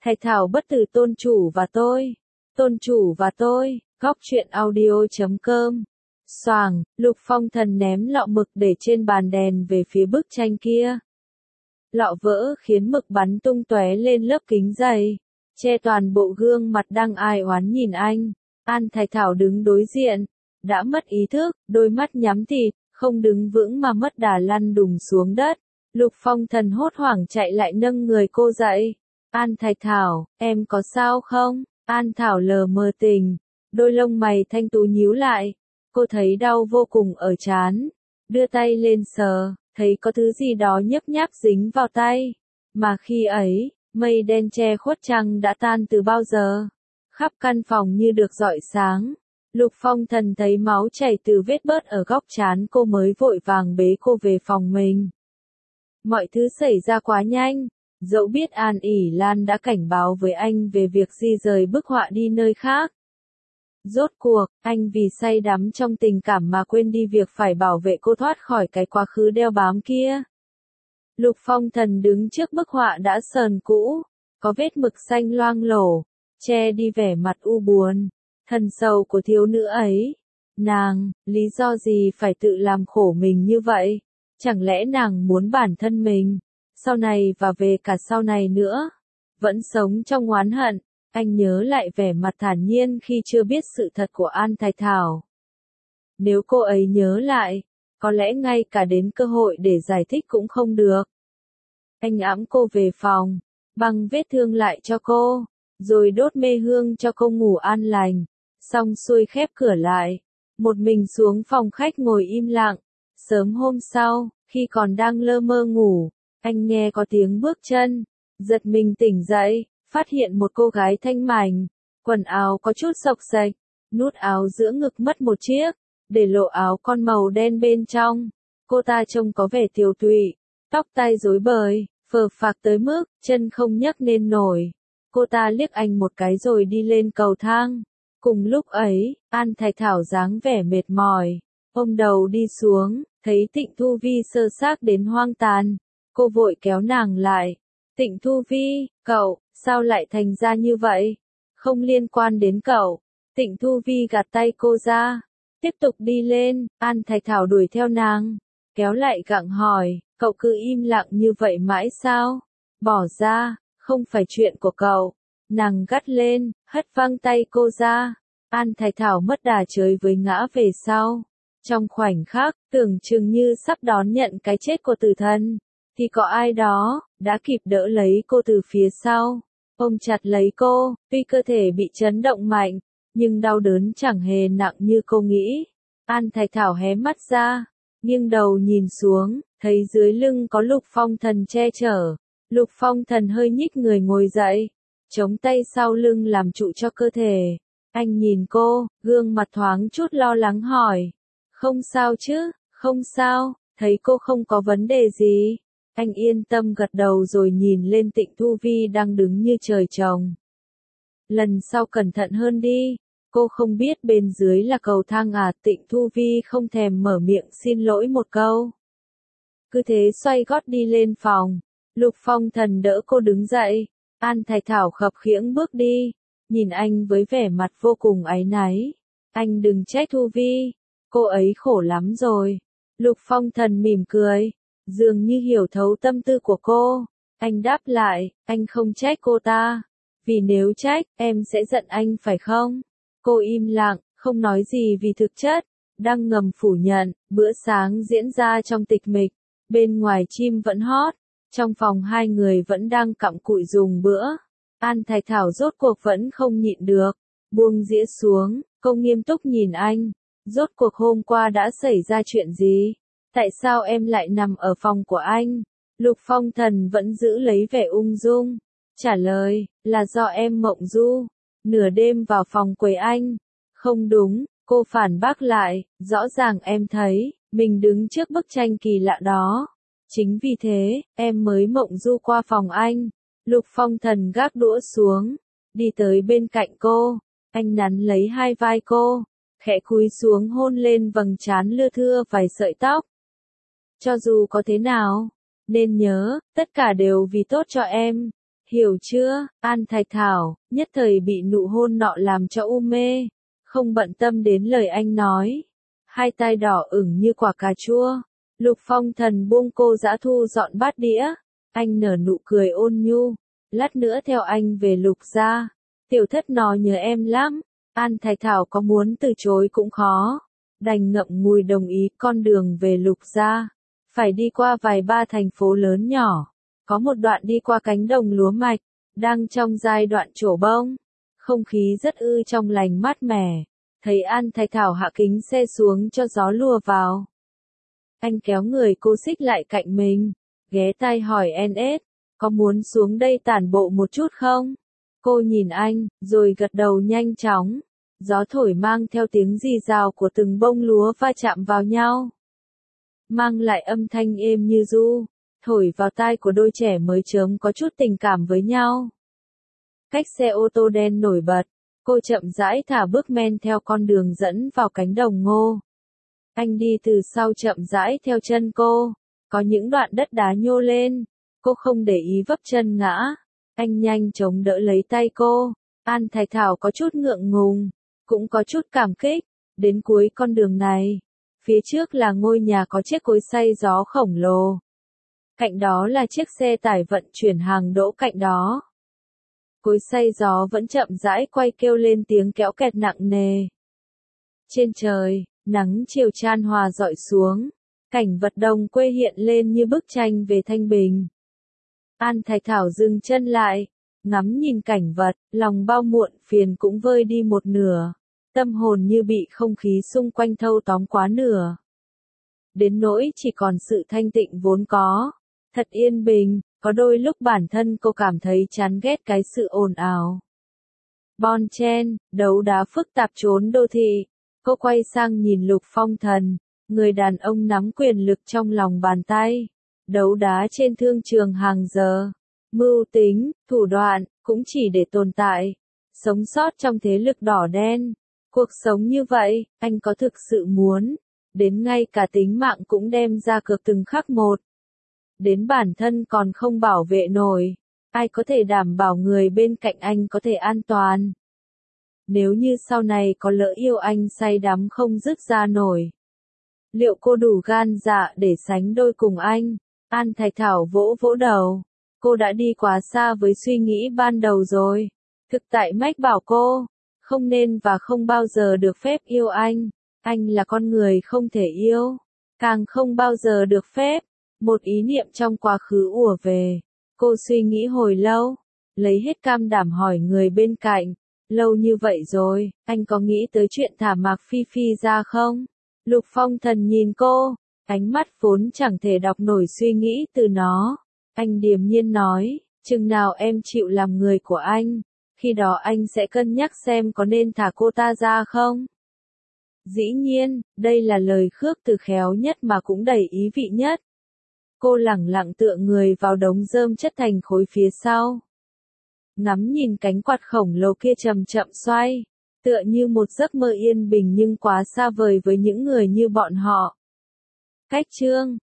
Thạch Thảo bất tử tôn chủ và tôi. Tôn chủ và tôi, góc truyện audio.com. Xoàng, Lục Phong Thần ném lọ mực để trên bàn đèn về phía bức tranh kia. Lọ vỡ khiến mực bắn tung tóe lên lớp kính dày, che toàn bộ gương mặt đang ai oán nhìn anh. An Thạch Thảo đứng đối diện, đã mất ý thức, đôi mắt nhắm tịt, không đứng vững mà mất đà lăn đùng xuống đất. Lục Phong Thần hốt hoảng chạy lại nâng người cô dậy. An Thạch Thảo, em có sao không? An Thảo lờ mờ tỉnh, đôi lông mày thanh tú nhíu lại. Cô thấy đau vô cùng ở trán, đưa tay lên sờ, thấy có thứ gì đó nhấp nháp dính vào tay. Mà khi ấy, mây đen che khuất trăng đã tan từ bao giờ. Khắp căn phòng như được rọi sáng. Lục Phong Thần thấy máu chảy từ vết bớt ở góc trán cô mới vội vàng bế cô về phòng mình. Mọi thứ xảy ra quá nhanh, dẫu biết An ỉ Lan đã cảnh báo với anh về việc di rời bức họa đi nơi khác. Rốt cuộc, anh vì say đắm trong tình cảm mà quên đi việc phải bảo vệ cô thoát khỏi cái quá khứ đeo bám kia. Lục Phong Thần đứng trước bức họa đã sờn cũ, có vết mực xanh loang lổ, che đi vẻ mặt u buồn, thần sầu của thiếu nữ ấy. Nàng, lý do gì phải tự làm khổ mình như vậy? Chẳng lẽ nàng muốn bản thân mình, sau này và về cả sau này nữa, vẫn sống trong oán hận? Anh nhớ lại vẻ mặt thản nhiên khi chưa biết sự thật của An Thạch Thảo. Nếu cô ấy nhớ lại, có lẽ ngay cả đến cơ hội để giải thích cũng không được. Anh ẵm cô về phòng, băng vết thương lại cho cô, rồi đốt mê hương cho cô ngủ an lành, xong xuôi khép cửa lại, một mình xuống phòng khách ngồi im lặng. Sớm hôm sau, khi còn đang lơ mơ ngủ, anh nghe có tiếng bước chân, giật mình tỉnh dậy, phát hiện một cô gái thanh mảnh, quần áo có chút xộc xệch, nút áo giữa ngực mất một chiếc, để lộ áo con màu đen bên trong. Cô ta trông có vẻ tiều tụy, tóc tai rối bời, phờ phạc tới mức chân không nhấc nên nổi. Cô ta liếc anh một cái rồi đi lên cầu thang. Cùng lúc ấy, An Thạch Thảo dáng vẻ mệt mỏi, ôm đầu đi xuống, thấy Tịnh Thu Vi sơ xác đến hoang tàn. Cô vội kéo nàng lại. Tịnh Thu Vi, cậu, sao lại thành ra như vậy? Không liên quan đến cậu. Tịnh Thu Vi gạt tay cô ra, tiếp tục đi lên. An Thạch Thảo đuổi theo nàng, kéo lại gặng hỏi, cậu cứ im lặng như vậy mãi sao? Bỏ ra, không phải chuyện của cậu. Nàng gắt lên, hất văng tay cô ra. An Thạch Thảo mất đà chới với ngã về sau. Trong khoảnh khắc, tưởng chừng như sắp đón nhận cái chết của tử thần, thì có ai đó đã kịp đỡ lấy cô từ phía sau, ôm chặt lấy cô. Tuy cơ thể bị chấn động mạnh, nhưng đau đớn chẳng hề nặng như cô nghĩ. An Thạch Thảo hé mắt ra, nghiêng đầu nhìn xuống, thấy dưới lưng có Lục Phong Thần che chở. Lục Phong Thần hơi nhích người ngồi dậy, chống tay sau lưng làm trụ cho cơ thể. Anh nhìn cô, gương mặt thoáng chút lo lắng hỏi, không sao chứ? Không sao, thấy cô không có vấn đề gì. Anh yên tâm gật đầu rồi nhìn lên Tịnh Thu Vi đang đứng như trời trồng. Lần sau cẩn thận hơn đi, cô không biết bên dưới là cầu thang à? Tịnh Thu Vi không thèm mở miệng xin lỗi một câu. Cứ thế xoay gót đi lên phòng. Lục Phong Thần đỡ cô đứng dậy. An Thạch Thảo khập khiễng bước đi, nhìn anh với vẻ mặt vô cùng áy náy. Anh đừng trách Thu Vi, cô ấy khổ lắm rồi. Lục Phong Thần mỉm cười, dường như hiểu thấu tâm tư của cô. Anh đáp lại, anh không trách cô ta, vì nếu trách, em sẽ giận anh phải không? Cô im lặng, không nói gì vì thực chất, đang ngầm phủ nhận. Bữa sáng diễn ra trong tịch mịch, bên ngoài chim vẫn hót, trong phòng hai người vẫn đang cặm cụi dùng bữa. An Thạch Thảo rốt cuộc vẫn không nhịn được, buông dĩa xuống, cô nghiêm túc nhìn anh. Rốt cuộc hôm qua đã xảy ra chuyện gì? Tại sao em lại nằm ở phòng của anh? Lục Phong Thần vẫn giữ lấy vẻ ung dung, trả lời, là do em mộng du, nửa đêm vào phòng quấy anh. Không đúng, cô phản bác lại, rõ ràng em thấy, mình đứng trước bức tranh kỳ lạ đó. Chính vì thế, em mới mộng du qua phòng anh. Lục Phong Thần gác đũa xuống, đi tới bên cạnh cô, anh nắn lấy hai vai cô, khẽ cúi xuống hôn lên vầng trán lưa thưa vài sợi tóc. Cho dù có thế nào, nên nhớ, tất cả đều vì tốt cho em. Hiểu chưa, An Thạch Thảo, nhất thời bị nụ hôn nọ làm cho u mê, không bận tâm đến lời anh nói. Hai tai đỏ ửng như quả cà chua. Lục Phong Thần buông cô dã thu dọn bát đĩa. Anh nở nụ cười ôn nhu. Lát nữa theo anh về Lục gia. Tiểu thất nó nhớ em lắm. An Thạch Thảo có muốn từ chối cũng khó. Đành ngậm ngùi đồng ý con đường về Lục gia. Phải đi qua vài ba thành phố lớn nhỏ. Có một đoạn đi qua cánh đồng lúa mạch. Đang trong giai đoạn trổ bông. Không khí rất trong lành mát mẻ. Thấy An Thạch Thảo hạ kính xe xuống cho gió lùa vào. Anh kéo người cô xích lại cạnh mình. Ghé tai hỏi NS. Có muốn xuống đây tản bộ một chút không? Cô nhìn anh, rồi gật đầu nhanh chóng. Gió thổi mang theo tiếng rì rào của từng bông lúa va chạm vào nhau. Mang lại âm thanh êm như ru. Thổi vào tai của đôi trẻ mới chớm có chút tình cảm với nhau. Cách xe ô tô đen nổi bật. Cô chậm rãi thả bước men theo con đường dẫn vào cánh đồng ngô. Anh đi từ sau chậm rãi theo chân cô. Có những đoạn đất đá nhô lên. Cô không để ý vấp chân ngã. Anh nhanh chóng đỡ lấy tay cô. An Thạch Thảo có chút ngượng ngùng. Cũng có chút cảm kích. Đến cuối con đường này. Phía trước là ngôi nhà có chiếc cối xay gió khổng lồ. Cạnh đó là chiếc xe tải vận chuyển hàng đỗ cạnh đó. Cối xay gió vẫn chậm rãi quay kêu lên tiếng kéo kẹt nặng nề. Trên trời, nắng chiều chan hòa dọi xuống. Cảnh vật đồng quê hiện lên như bức tranh về thanh bình. An Thạch Thảo dừng chân lại. Ngắm nhìn cảnh vật, lòng bao muộn phiền cũng vơi đi một nửa. Tâm hồn như bị không khí xung quanh thâu tóm quá nửa. Đến nỗi chỉ còn sự thanh tịnh vốn có. Thật yên bình. Có đôi lúc bản thân cô cảm thấy chán ghét cái sự ồn ào. Bon chen, đấu đá phức tạp trốn đô thị. Cô quay sang nhìn Lục Phong Thần, người đàn ông nắm quyền lực trong lòng bàn tay. Đấu đá trên thương trường hàng giờ. Mưu tính, thủ đoạn, cũng chỉ để tồn tại. Sống sót trong thế lực đỏ đen. Cuộc sống như vậy, anh có thực sự muốn. Đến ngay cả tính mạng cũng đem ra cược từng khắc một. Đến bản thân còn không bảo vệ nổi. Ai có thể đảm bảo người bên cạnh anh có thể an toàn? Nếu như sau này có lỡ yêu anh say đắm không dứt ra nổi. Liệu cô đủ gan dạ để sánh đôi cùng anh? An Thạch Thảo vỗ vỗ đầu. Cô đã đi quá xa với suy nghĩ ban đầu rồi. Thực tại mách bảo cô. Không nên và không bao giờ được phép yêu anh. Anh là con người không thể yêu. Càng không bao giờ được phép. Một ý niệm trong quá khứ ùa về. Cô suy nghĩ hồi lâu. Lấy hết can đảm hỏi người bên cạnh. Lâu như vậy rồi, anh có nghĩ tới chuyện thả Mạc Phi Phi ra không? Lục Phong Thần nhìn cô. Ánh mắt vốn chẳng thể đọc nổi suy nghĩ từ nó. Anh điềm nhiên nói. Chừng nào em chịu làm người của anh. Khi đó anh sẽ cân nhắc xem có nên thả cô ta ra không? Dĩ nhiên, đây là lời khước từ khéo nhất mà cũng đầy ý vị nhất. Cô lẳng lặng tựa người vào đống rơm chất thành khối phía sau. Ngắm nhìn cánh quạt khổng lồ kia chậm chậm xoay. Tựa như một giấc mơ yên bình nhưng quá xa vời với những người như bọn họ. Cách chương